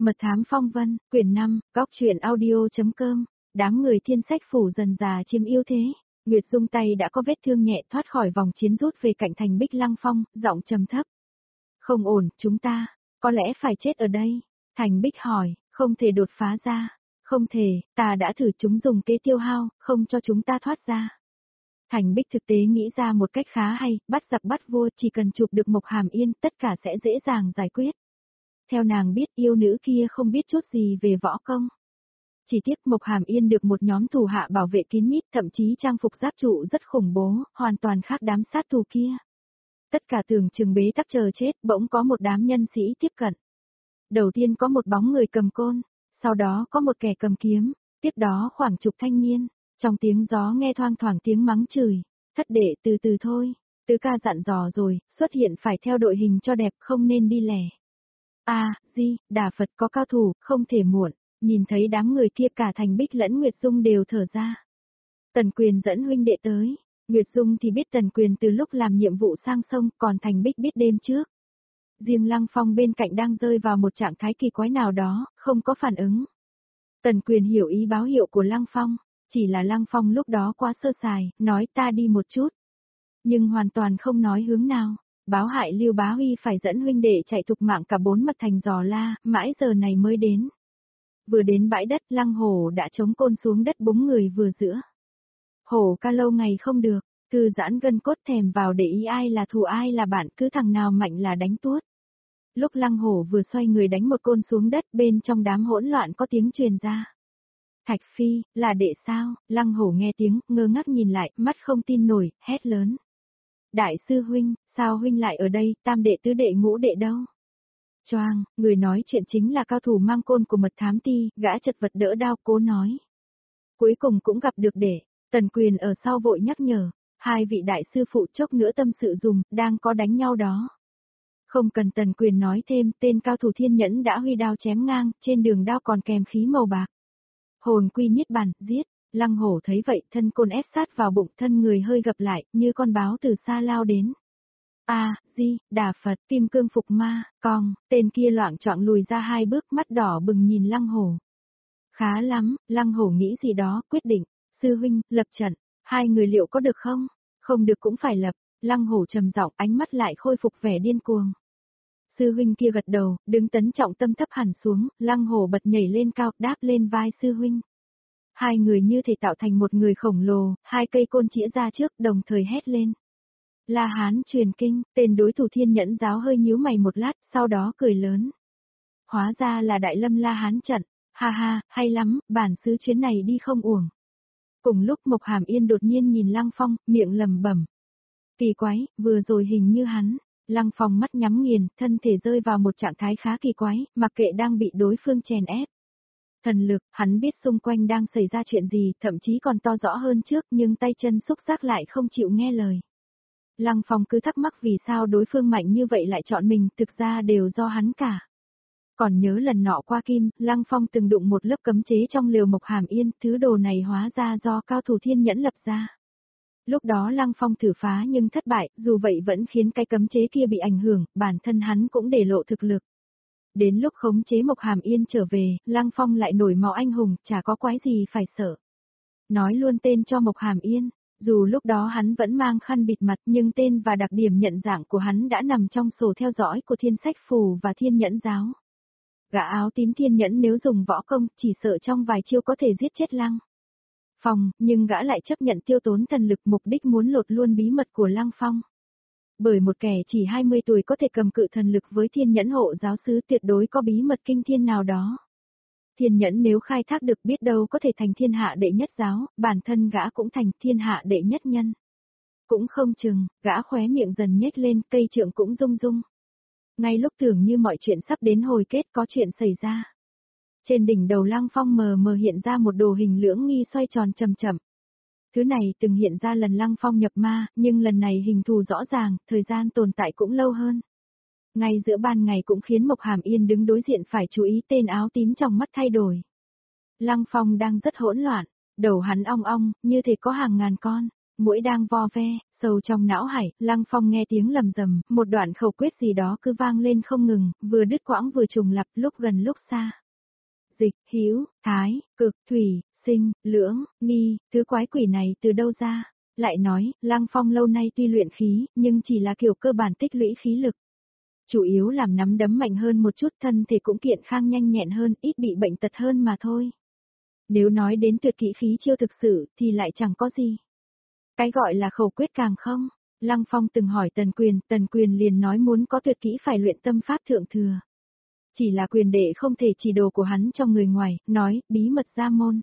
Mật thám phong vân, quyển 5, góc truyện audio.com, đám người thiên sách phủ dần già chiếm ưu thế. Nguyệt Dung tay đã có vết thương nhẹ thoát khỏi vòng chiến rút về cạnh thành Bích Lăng Phong, giọng trầm thấp. Không ổn, chúng ta, có lẽ phải chết ở đây. Thành Bích hỏi, không thể đột phá ra. Không thể, ta đã thử chúng dùng kế tiêu hao, không cho chúng ta thoát ra. Thành Bích thực tế nghĩ ra một cách khá hay, bắt giặc bắt vua, chỉ cần chụp được Mộc Hàm Yên, tất cả sẽ dễ dàng giải quyết. Theo nàng biết, yêu nữ kia không biết chút gì về võ công. Chỉ tiếc Mộc Hàm Yên được một nhóm thủ hạ bảo vệ kín mít, thậm chí trang phục giáp trụ rất khủng bố, hoàn toàn khác đám sát thủ kia. Tất cả tưởng chừng bế tắc chờ chết, bỗng có một đám nhân sĩ tiếp cận. Đầu tiên có một bóng người cầm côn, sau đó có một kẻ cầm kiếm, tiếp đó khoảng chục thanh niên. Trong tiếng gió nghe thoang thoảng tiếng mắng chửi, thất đệ từ từ thôi, tứ ca dặn dò rồi, xuất hiện phải theo đội hình cho đẹp, không nên đi lẻ. Đà Phật có cao thủ, không thể muộn. Nhìn thấy đám người kia cả Thành Bích lẫn Nguyệt Dung đều thở ra. Tần Quyền dẫn huynh đệ tới, Nguyệt Dung thì biết Tần Quyền từ lúc làm nhiệm vụ sang sông, còn Thành Bích biết đêm trước. Riêng Lăng Phong bên cạnh đang rơi vào một trạng thái kỳ quái nào đó, không có phản ứng. Tần Quyền hiểu ý báo hiệu của Lăng Phong, chỉ là Lăng Phong lúc đó quá sơ sài, nói ta đi một chút. Nhưng hoàn toàn không nói hướng nào. Báo hại Lưu Bá Huy phải dẫn huynh đệ chạy thục mạng cả 4 mặt thành dò la, mãi giờ này mới đến. Vừa đến bãi đất, Lăng Hổ đã chống côn xuống đất búng người vừa giữa. Hổ ca lâu ngày không được, thư giãn gân cốt thèm vào để ý ai là thù ai là bạn, cứ thằng nào mạnh là đánh tuốt. Lúc Lăng Hổ vừa xoay người đánh một côn xuống đất, bên trong đám hỗn loạn có tiếng truyền ra. Thạch Phi, là đệ sao? Lăng Hổ nghe tiếng, ngơ ngác nhìn lại, mắt không tin nổi, hét lớn. Đại sư huynh, sao huynh lại ở đây, tam đệ tứ đệ ngũ đệ đâu? Choang, người nói chuyện chính là cao thủ mang côn của Mật thám ti, gã chật vật đỡ đao cố nói. Cuối cùng cũng gặp được đệ, Tần Quyền ở sau vội nhắc nhở, hai vị đại sư phụ chốc nữa tâm sự dùng, đang có đánh nhau đó. Không cần Tần Quyền nói thêm, tên cao thủ thiên nhẫn đã huy đao chém ngang, trên đường đao còn kèm khí màu bạc. Hồn quy niết bàn, giết. Lăng Hổ thấy vậy, thân côn ép sát vào bụng, thân người hơi gập lại, như con báo từ xa lao đến. Đà Phật, kim cương phục ma, cong, tên kia loạng choạng lùi ra 2 bước, mắt đỏ bừng nhìn Lăng Hổ. Khá lắm, Lăng Hổ nghĩ gì đó, quyết định, sư huynh, lập trận, hai người liệu có được không? Không được cũng phải lập, Lăng Hổ trầm giọng, ánh mắt lại khôi phục vẻ điên cuồng. Sư huynh kia gật đầu, đứng tấn trọng tâm thấp hẳn xuống, Lăng Hổ bật nhảy lên cao, đáp lên vai sư huynh. Hai người như thể tạo thành một người khổng lồ, 2 cây côn chĩa ra trước, đồng thời hét lên. La Hán truyền kinh, tên đối thủ thiên nhẫn giáo hơi nhíu mày một lát, sau đó cười lớn. Hóa ra là Đại Lâm La Hán trận, ha ha, hay lắm, bản xứ chuyến này đi không uổng. Cùng lúc Mộc Hàm Yên đột nhiên nhìn Lăng Phong, miệng lẩm bẩm. Kỳ quái, vừa rồi hình như hắn. Lăng Phong mắt nhắm nghiền, thân thể rơi vào một trạng thái khá kỳ quái, mặc kệ đang bị đối phương chèn ép. Thần lực, hắn biết xung quanh đang xảy ra chuyện gì, thậm chí còn to rõ hơn trước, nhưng tay chân xúc giác lại không chịu nghe lời. Lăng Phong cứ thắc mắc vì sao đối phương mạnh như vậy lại chọn mình, thực ra đều do hắn cả. Còn nhớ lần nọ qua kim, Lăng Phong từng đụng một lớp cấm chế trong lều Mộc Hàm Yên, thứ đồ này hóa ra do cao thủ thiên nhẫn lập ra. Lúc đó Lăng Phong thử phá nhưng thất bại, dù vậy vẫn khiến cái cấm chế kia bị ảnh hưởng, bản thân hắn cũng để lộ thực lực. Đến lúc khống chế Mộc Hàm Yên trở về, Lăng Phong lại nổi máu anh hùng, chả có quái gì phải sợ. Nói luôn tên cho Mộc Hàm Yên, dù lúc đó hắn vẫn mang khăn bịt mặt nhưng tên và đặc điểm nhận dạng của hắn đã nằm trong sổ theo dõi của Thiên Sách Phù và Thiên Nhẫn Giáo. Gã áo tím thiên nhẫn nếu dùng võ công, chỉ sợ trong vài chiêu có thể giết chết Lăng Phong, nhưng gã lại chấp nhận tiêu tốn thần lực, mục đích muốn lột luôn bí mật của Lăng Phong. Bởi một kẻ chỉ 20 tuổi có thể cầm cự thần lực với thiên nhẫn hộ giáo sứ, tuyệt đối có bí mật kinh thiên nào đó. Thiên nhẫn nếu khai thác được, biết đâu có thể thành thiên hạ đệ nhất giáo, bản thân gã cũng thành thiên hạ đệ nhất nhân. Cũng không chừng, gã khóe miệng dần nhếch lên, cây trượng cũng rung rung. Ngay lúc tưởng như mọi chuyện sắp đến hồi kết, có chuyện xảy ra. Trên đỉnh đầu Lăng Phong mờ mờ hiện ra một đồ hình lưỡng nghi xoay tròn chậm chậm. Thứ này từng hiện ra lần Lăng Phong nhập ma, nhưng lần này hình thù rõ ràng, thời gian tồn tại cũng lâu hơn. Ngay giữa ban ngày cũng khiến Mộc Hàm Yên đứng đối diện phải chú ý, tên áo tím trong mắt thay đổi. Lăng Phong đang rất hỗn loạn, đầu hắn ong ong, như thể có hàng ngàn con. Mũi đang vo ve, sâu trong não hải, Lăng Phong nghe tiếng lầm rầm, một đoạn khẩu quyết gì đó cứ vang lên không ngừng, vừa đứt quãng vừa trùng lặp, lúc gần lúc xa. Dịch, hữu, thái, cực, thủy, sinh, lưỡng, nghi, thứ quái quỷ này từ đâu ra? Lại nói, Lăng Phong lâu nay tuy luyện khí, nhưng chỉ là kiểu cơ bản tích lũy khí lực. Chủ yếu làm nắm đấm mạnh hơn một chút, thân thể cũng kiện khang nhanh nhẹn hơn, ít bị bệnh tật hơn mà thôi. Nếu nói đến tuyệt kỹ khí chiêu thực sự, thì lại chẳng có gì. Cái gọi là khẩu quyết càng không. Lăng Phong từng hỏi Tần Quyền liền nói muốn có tuyệt kỹ phải luyện tâm pháp thượng thừa. Chỉ là Quyền đệ không thể chỉ đồ của hắn cho người ngoài, nói, bí mật gia môn.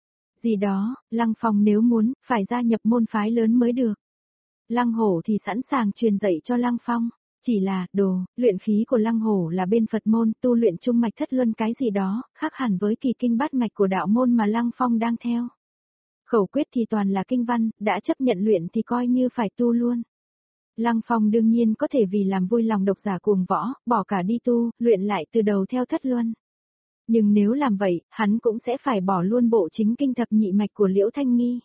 Gì đó, Lăng Phong nếu muốn, phải gia nhập môn phái lớn mới được. Lăng Hổ thì sẵn sàng truyền dạy cho Lăng Phong. Chỉ là, luyện khí của Lăng Hổ là bên Phật môn, tu luyện trung mạch thất luân cái gì đó, khác hẳn với kỳ kinh bát mạch của đạo môn mà Lăng Phong đang theo. Khẩu quyết thì toàn là kinh văn, đã chấp nhận luyện thì coi như phải tu luôn. Lăng Phong đương nhiên có thể vì làm vui lòng độc giả cuồng võ, bỏ cả đi tu, luyện lại từ đầu theo thất luân. Nhưng nếu làm vậy, hắn cũng sẽ phải bỏ luôn bộ chính kinh thập nhị mạch của Liễu Thanh Nghi.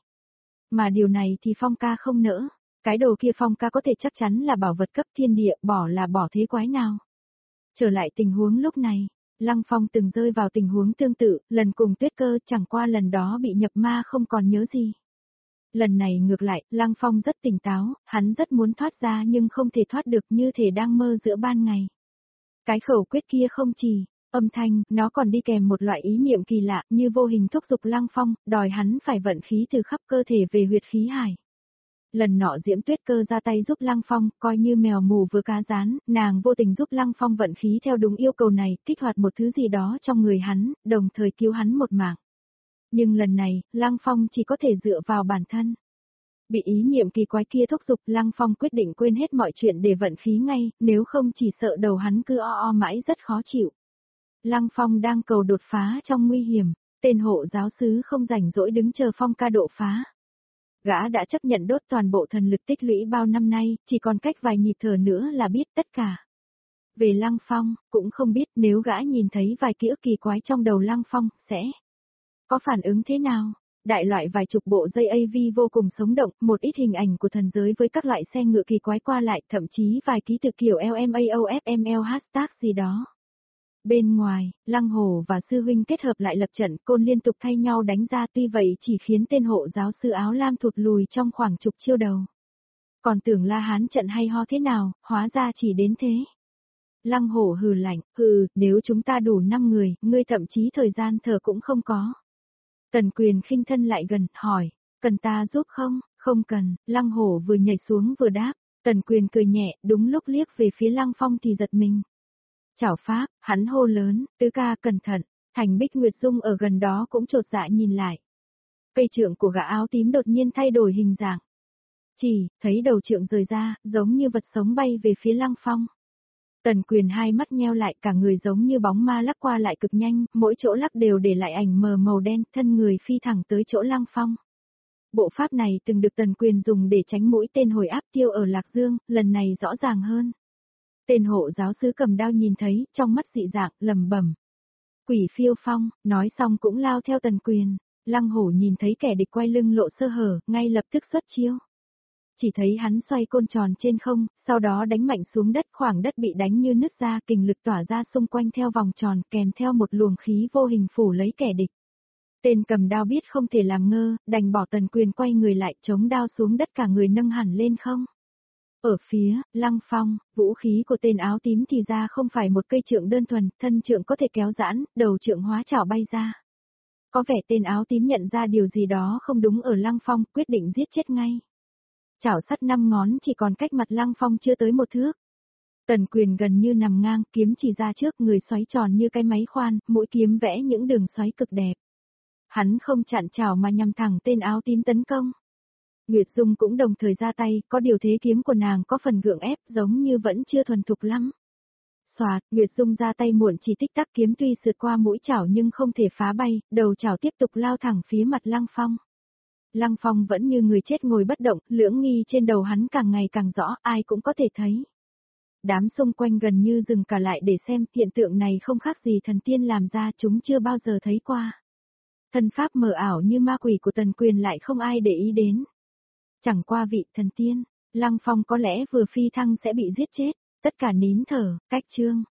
Mà điều này thì Phong ca không nỡ. Cái đồ kia Phong ca có thể chắc chắn là bảo vật cấp thiên địa, bỏ là bỏ thế quái nào. Trở lại tình huống lúc này, Lăng Phong từng rơi vào tình huống tương tự, lần cùng Tuyết Cơ, chẳng qua lần đó bị nhập ma không còn nhớ gì. Lần này ngược lại, Lăng Phong rất tỉnh táo, hắn rất muốn thoát ra nhưng không thể thoát được, như thể đang mơ giữa ban ngày. Cái khẩu quyết kia không chỉ âm thanh, nó còn đi kèm một loại ý niệm kỳ lạ, như vô hình thúc giục Lăng Phong, đòi hắn phải vận khí từ khắp cơ thể về huyệt khí hải. Lần nọ Diễm Tuyết Cơ ra tay giúp Lăng Phong, coi như mèo mù vừa cá rán, nàng vô tình giúp Lăng Phong vận khí theo đúng yêu cầu này, kích hoạt một thứ gì đó trong người hắn, đồng thời cứu hắn một mạng. Nhưng lần này, Lăng Phong chỉ có thể dựa vào bản thân. Bị ý niệm kỳ quái kia thúc giục, Lăng Phong quyết định quên hết mọi chuyện để vận khí ngay, nếu không chỉ sợ đầu hắn cứ o mãi rất khó chịu. Lăng Phong đang cầu đột phá trong nguy hiểm, tên hộ giáo sứ không rảnh rỗi đứng chờ Phong ca độ phá. Gã đã chấp nhận đốt toàn bộ thần lực tích lũy bao năm nay, chỉ còn cách vài nhịp thở nữa là biết tất cả. Về Lăng Phong, cũng không biết nếu gã nhìn thấy vài ký ức kỳ quái trong đầu Lăng Phong, sẽ có phản ứng thế nào? Đại loại vài chục bộ dây AV vô cùng sống động, một ít hình ảnh của thần giới với các loại xe ngựa kỳ quái qua lại, thậm chí vài ký tự kiểu LMAOFML hashtag gì đó. Bên ngoài, Lăng Hổ và sư huynh kết hợp lại lập trận, côn liên tục thay nhau đánh ra, tuy vậy chỉ khiến tên hộ giáo sư áo lam thụt lùi trong khoảng chục chiêu đầu. Còn tưởng La Hán trận hay ho thế nào, hóa ra chỉ đến thế. Lăng Hổ hừ lạnh, nếu chúng ta đủ 5 người, ngươi thậm chí thời gian thở cũng không có. Tần Quyền khinh thân lại gần, hỏi, cần ta giúp không? Không cần, Lăng Hổ vừa nhảy xuống vừa đáp. Tần Quyền cười nhẹ, đúng lúc liếc về phía Lăng Phong thì giật mình. Chảo pháp, hắn hô lớn, tứ ca cẩn thận, Thành Bích Nguyệt Dung ở gần đó cũng chột dạ nhìn lại. Cây trượng của gã áo tím đột nhiên thay đổi hình dạng. Chỉ, thấy đầu trượng rời ra, giống như vật sống bay về phía Lăng Phong. Tần Quyền hai mắt nheo lại, cả người giống như bóng ma lắc qua lại cực nhanh, mỗi chỗ lắc đều để lại ảnh mờ màu đen, thân người phi thẳng tới chỗ Lăng Phong. Bộ pháp này từng được Tần Quyền dùng để tránh mũi tên hồi áp tiêu ở Lạc Dương, lần này rõ ràng hơn. Tên hộ giáo sứ cầm đao nhìn thấy, trong mắt dị dạng, lẩm bẩm. Quỷ phiêu phong, nói xong cũng lao theo Tần Quyền. Lăng Hổ nhìn thấy kẻ địch quay lưng lộ sơ hở, ngay lập tức xuất chiêu. Chỉ thấy hắn xoay côn tròn trên không, sau đó đánh mạnh xuống đất, khoảng đất bị đánh như nứt ra, kình lực tỏa ra xung quanh theo vòng tròn, kèm theo một luồng khí vô hình phủ lấy kẻ địch. Tên cầm đao biết không thể làm ngơ, đành bỏ Tần Quyền quay người lại, chống đao xuống đất, cả người nâng hẳn lên không. Ở phía, Lăng Phong, vũ khí của tên áo tím thì ra không phải một cây trượng đơn thuần, thân trượng có thể kéo giãn, đầu trượng hóa chảo bay ra. Có vẻ tên áo tím nhận ra điều gì đó không đúng ở Lăng Phong, quyết định giết chết ngay. Chảo sắt 5 ngón chỉ còn cách mặt Lăng Phong chưa tới 1 thước. Tần Quyền gần như nằm ngang, kiếm chỉ ra trước, người xoáy tròn như cái máy khoan, mũi kiếm vẽ những đường xoáy cực đẹp. Hắn không chặn chảo mà nhằm thẳng tên áo tím tấn công. Nguyệt Dung cũng đồng thời ra tay, có điều thế kiếm của nàng có phần gượng ép, giống như vẫn chưa thuần thục lắm. Xoạt, Nguyệt Dung ra tay muộn, chỉ tích tắc kiếm tuy sượt qua mũi chảo nhưng không thể phá bay, đầu chảo tiếp tục lao thẳng phía mặt Lăng Phong. Lăng Phong vẫn như người chết ngồi bất động, lưỡng nghi trên đầu hắn càng ngày càng rõ, ai cũng có thể thấy. Đám xung quanh gần như dừng cả lại để xem, hiện tượng này không khác gì thần tiên làm ra, chúng chưa bao giờ thấy qua. Thần pháp mờ ảo như ma quỷ của Tần Quyền lại không ai để ý đến. Chẳng qua vị thần tiên, Lăng Phong có lẽ vừa phi thăng sẽ bị giết chết, tất cả nín thở, cách chương.